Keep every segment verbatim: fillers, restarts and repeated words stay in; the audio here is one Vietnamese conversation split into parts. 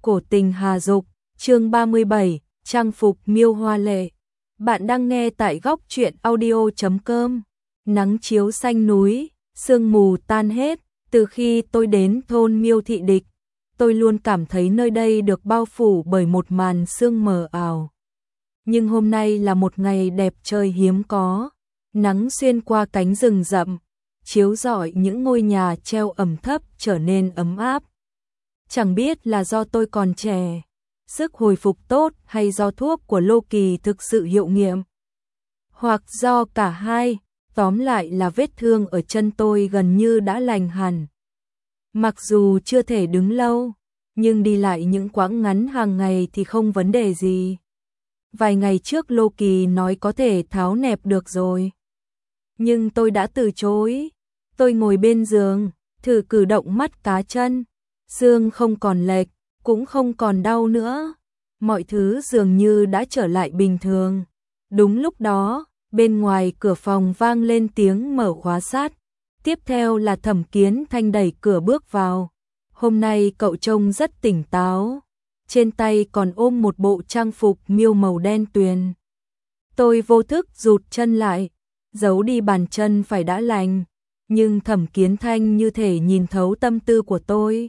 Cổ tình hà dục, chương ba mươi bảy, trang phục miêu hoa lệ. Bạn đang nghe tại góc truyện audio chấm com. Nắng chiếu xanh núi, sương mù tan hết, từ khi tôi đến thôn Miêu Thị Địch, tôi luôn cảm thấy nơi đây được bao phủ bởi một màn sương mờ ảo. Nhưng hôm nay là một ngày đẹp trời hiếm có, nắng xuyên qua cánh rừng rậm, chiếu rọi những ngôi nhà treo ẩm thấp trở nên ấm áp. Chẳng biết là do tôi còn trẻ, sức hồi phục tốt hay do thuốc của Lô Kỳ thực sự hiệu nghiệm, hoặc do cả hai, tóm lại là vết thương ở chân tôi gần như đã lành hẳn. Mặc dù chưa thể đứng lâu, nhưng đi lại những quãng ngắn hàng ngày thì không vấn đề gì. Vài ngày trước Lô Kỳ nói có thể tháo nẹp được rồi. Nhưng tôi đã từ chối. Tôi ngồi bên giường, thử cử động mắt cá chân. Xương không còn lệch, cũng không còn đau nữa. Mọi thứ dường như đã trở lại bình thường. Đúng lúc đó, bên ngoài cửa phòng vang lên tiếng mở khóa sắt. Tiếp theo là Thẩm Kiến Thanh đẩy cửa bước vào. Hôm nay cậu trông rất tỉnh táo. Trên tay còn ôm một bộ trang phục miêu màu đen tuyền. Tôi vô thức rụt chân lại, giấu đi bàn chân phải đã lành. Nhưng Thẩm Kiến Thanh như thể nhìn thấu tâm tư của tôi.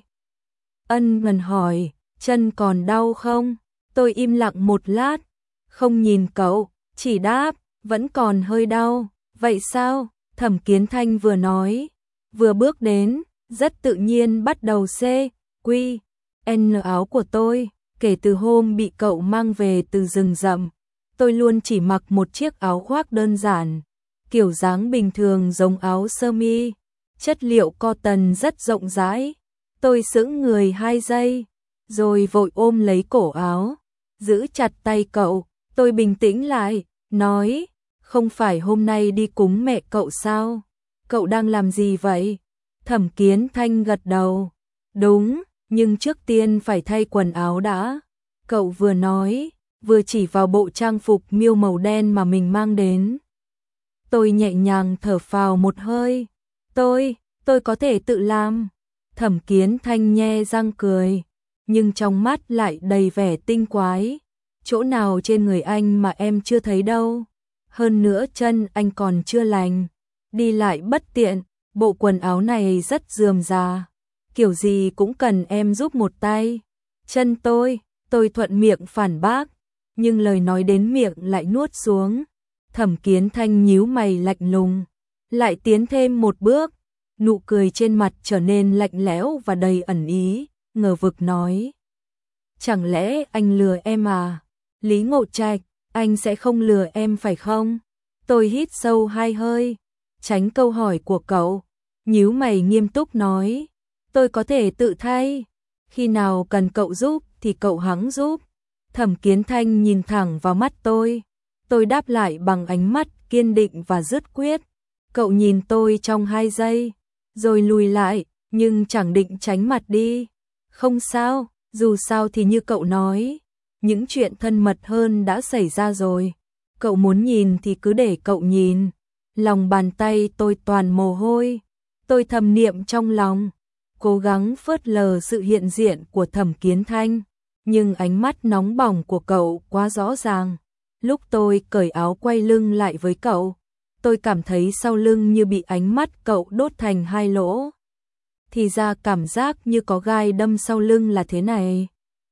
Ân ngần hỏi, chân còn đau không? Tôi im lặng một lát, không nhìn cậu, chỉ đáp, vẫn còn hơi đau. Vậy sao? Thẩm Kiến Thanh vừa nói, vừa bước đến, rất tự nhiên bắt đầu xê, quy, n áo của tôi. Kể từ hôm bị cậu mang về từ rừng rậm, tôi luôn chỉ mặc một chiếc áo khoác đơn giản, kiểu dáng bình thường giống áo sơ mi, chất liệu cotton rất rộng rãi. Tôi sững người hai giây, rồi vội ôm lấy cổ áo, giữ chặt tay cậu. Tôi bình tĩnh lại, nói, không phải hôm nay đi cúng mẹ cậu sao? Cậu đang làm gì vậy? Thẩm Kiến Thanh gật đầu, đúng, nhưng trước tiên phải thay quần áo đã. Cậu vừa nói, vừa chỉ vào bộ trang phục miêu màu đen mà mình mang đến. Tôi nhẹ nhàng thở phào một hơi, tôi, tôi có thể tự làm. Thẩm Kiến Thanh nhe răng cười, nhưng trong mắt lại đầy vẻ tinh quái. Chỗ nào trên người anh mà em chưa thấy đâu. Hơn nữa chân anh còn chưa lành, đi lại bất tiện, bộ quần áo này rất rườm rà. Kiểu gì cũng cần em giúp một tay. Chân tôi, tôi thuận miệng phản bác, nhưng lời nói đến miệng lại nuốt xuống. Thẩm Kiến Thanh nhíu mày lạnh lùng, lại tiến thêm một bước. Nụ cười trên mặt trở nên lạnh lẽo và đầy ẩn ý, ngờ vực nói. Chẳng lẽ anh lừa em à? Lý Ngộ Trạch, anh sẽ không lừa em phải không? Tôi hít sâu hai hơi, tránh câu hỏi của cậu, nhíu mày nghiêm túc nói. Tôi có thể tự thay, khi nào cần cậu giúp thì cậu hẵng giúp. Thẩm Kiến Thanh nhìn thẳng vào mắt tôi, tôi đáp lại bằng ánh mắt kiên định và dứt quyết. Cậu nhìn tôi trong hai giây, rồi lùi lại, nhưng chẳng định tránh mặt đi. Không sao, dù sao thì như cậu nói, những chuyện thân mật hơn đã xảy ra rồi. Cậu muốn nhìn thì cứ để cậu nhìn. Lòng bàn tay tôi toàn mồ hôi, tôi thầm niệm trong lòng, cố gắng phớt lờ sự hiện diện của Thẩm Kiến Thanh, nhưng ánh mắt nóng bỏng của cậu quá rõ ràng. Lúc tôi cởi áo quay lưng lại với cậu, tôi cảm thấy sau lưng như bị ánh mắt cậu đốt thành hai lỗ. Thì ra cảm giác như có gai đâm sau lưng là thế này.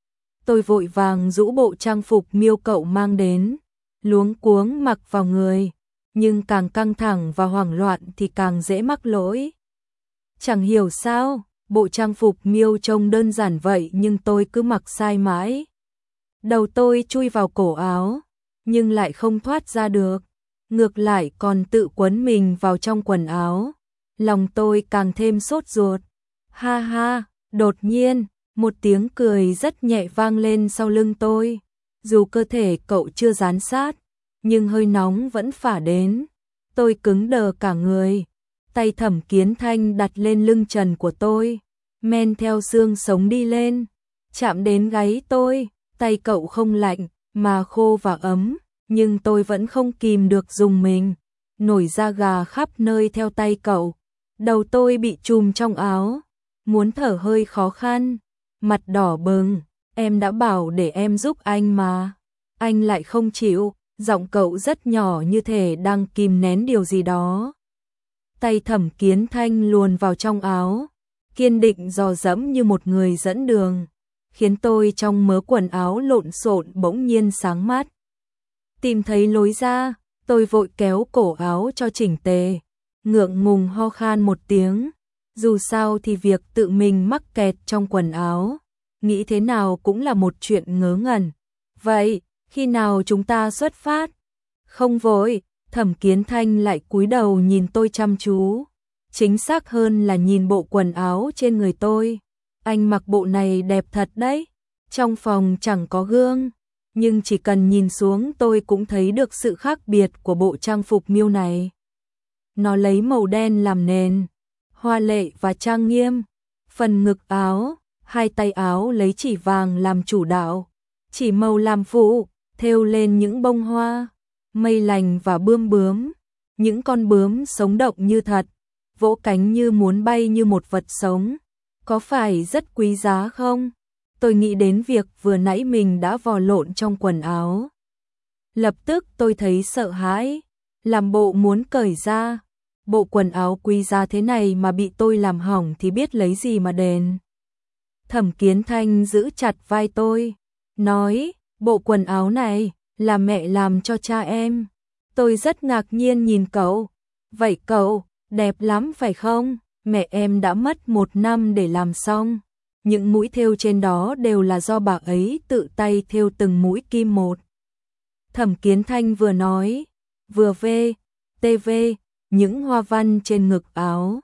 Tôi vội vàng rũ bộ trang phục miêu cậu mang đến, luống cuống mặc vào người, nhưng càng căng thẳng và hoảng loạn thì càng dễ mắc lỗi. Chẳng hiểu sao, bộ trang phục miêu trông đơn giản vậy nhưng tôi cứ mặc sai mãi. Đầu tôi chui vào cổ áo, nhưng lại không thoát ra được, ngược lại còn tự quấn mình vào trong quần áo. Lòng tôi càng thêm sốt ruột. Ha ha, đột nhiên, một tiếng cười rất nhẹ vang lên sau lưng tôi. Dù cơ thể cậu chưa dán sát, nhưng hơi nóng vẫn phả đến. Tôi cứng đờ cả người. Tay Thẩm Kiến Thanh đặt lên lưng trần của tôi, men theo xương sống đi lên, chạm đến gáy tôi. Tay cậu không lạnh, mà khô và ấm, nhưng tôi vẫn không kìm được rùng mình. Nổi da gà khắp nơi theo tay cậu. Đầu tôi bị trùm trong áo, muốn thở hơi khó khăn, mặt đỏ bừng. em đã bảo để em giúp anh mà. Anh lại không chịu, giọng cậu rất nhỏ như thể đang kìm nén điều gì đó. Tay Thẩm Kiến Thanh luồn vào trong áo, kiên định dò dẫm như một người dẫn đường, khiến tôi trong mớ quần áo lộn xộn bỗng nhiên sáng mắt. Tìm thấy lối ra, tôi vội kéo cổ áo cho chỉnh tề, ngượng ngùng ho khan một tiếng. Dù sao thì việc tự mình mắc kẹt trong quần áo, nghĩ thế nào cũng là một chuyện ngớ ngẩn. Vậy, khi nào chúng ta xuất phát? Không vội. Thẩm Kiến Thanh lại cúi đầu nhìn tôi chăm chú. Chính xác hơn là nhìn bộ quần áo trên người tôi. Anh mặc bộ này đẹp thật đấy. Trong phòng chẳng có gương, nhưng chỉ cần nhìn xuống tôi cũng thấy được sự khác biệt của bộ trang phục miêu này. Nó lấy màu đen làm nền, hoa lệ và trang nghiêm. Phần ngực áo, hai tay áo lấy chỉ vàng làm chủ đạo, chỉ màu làm phụ, thêu lên những bông hoa, mây lành và bươm bướm. Những con bướm sống động như thật, vỗ cánh như muốn bay như một vật sống. Có phải rất quý giá không? Tôi nghĩ đến việc vừa nãy mình đã vò lộn trong quần áo. Lập tức tôi thấy sợ hãi, làm bộ muốn cởi ra. Bộ quần áo quý giá thế này mà bị tôi làm hỏng thì biết lấy gì mà đền. Thẩm Kiến Thanh giữ chặt vai tôi, nói, bộ quần áo này là mẹ làm cho cha em. Tôi rất ngạc nhiên nhìn cậu. Vậy cậu, đẹp lắm phải không? Mẹ em đã mất một năm để làm xong. Những mũi thêu trên đó đều là do bà ấy tự tay thêu từng mũi kim một. Thẩm Kiến Thanh vừa nói, vừa vê, tê vê, những hoa văn trên ngực áo.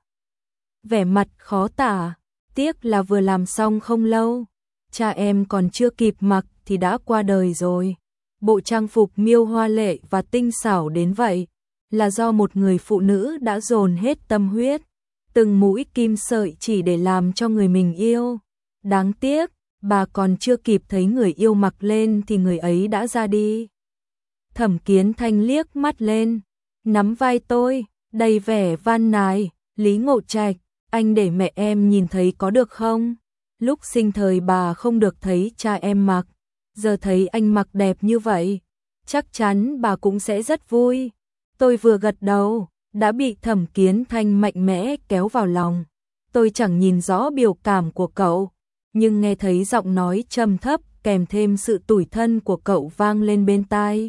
Vẻ mặt khó tả, tiếc là vừa làm xong không lâu. Cha em còn chưa kịp mặc thì đã qua đời rồi. Bộ trang phục miêu hoa lệ và tinh xảo đến vậy, là do một người phụ nữ đã dồn hết tâm huyết, từng mũi kim sợi chỉ để làm cho người mình yêu. Đáng tiếc, bà còn chưa kịp thấy người yêu mặc lên thì người ấy đã ra đi. Thẩm Kiến Thanh liếc mắt lên, nắm vai tôi, đầy vẻ van nài, Lý Ngộ Trạch, anh để mẹ em nhìn thấy có được không? Lúc sinh thời bà không được thấy cha em mặc, giờ thấy anh mặc đẹp như vậy, chắc chắn bà cũng sẽ rất vui. Tôi vừa gật đầu, đã bị Thẩm Kiến Thanh mạnh mẽ kéo vào lòng. Tôi chẳng nhìn rõ biểu cảm của cậu, nhưng nghe thấy giọng nói trầm thấp kèm thêm sự tủi thân của cậu vang lên bên tai.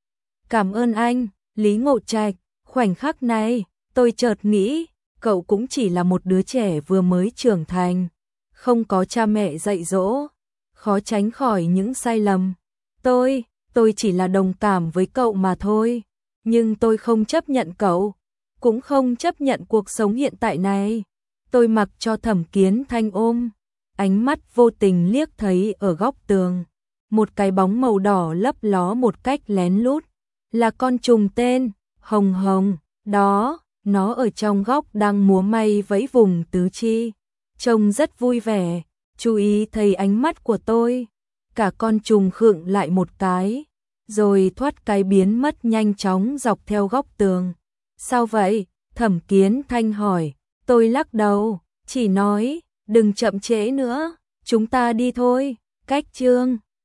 Cảm ơn anh, Lý Ngộ Trạch. Khoảnh khắc này, tôi chợt nghĩ, cậu cũng chỉ là một đứa trẻ vừa mới trưởng thành, không có cha mẹ dạy dỗ, khó tránh khỏi những sai lầm. Tôi, tôi chỉ là đồng cảm với cậu mà thôi, nhưng tôi không chấp nhận cậu, cũng không chấp nhận cuộc sống hiện tại này. Tôi mặc cho Thẩm Kiến Thanh ôm, ánh mắt vô tình liếc thấy ở góc tường, một cái bóng màu đỏ lấp ló một cách lén lút, là con trùng tên Hồng Hồng, đó, nó ở trong góc đang múa may vẫy vùng tứ chi, trông rất vui vẻ. Chú ý thấy ánh mắt của tôi, cả con trùng khựng lại một cái, rồi thoát cái biến mất nhanh chóng dọc theo góc tường. Sao vậy? Thẩm Kiến Thanh hỏi. Tôi lắc đầu, chỉ nói, đừng chậm trễ nữa, chúng ta đi thôi. Cách chương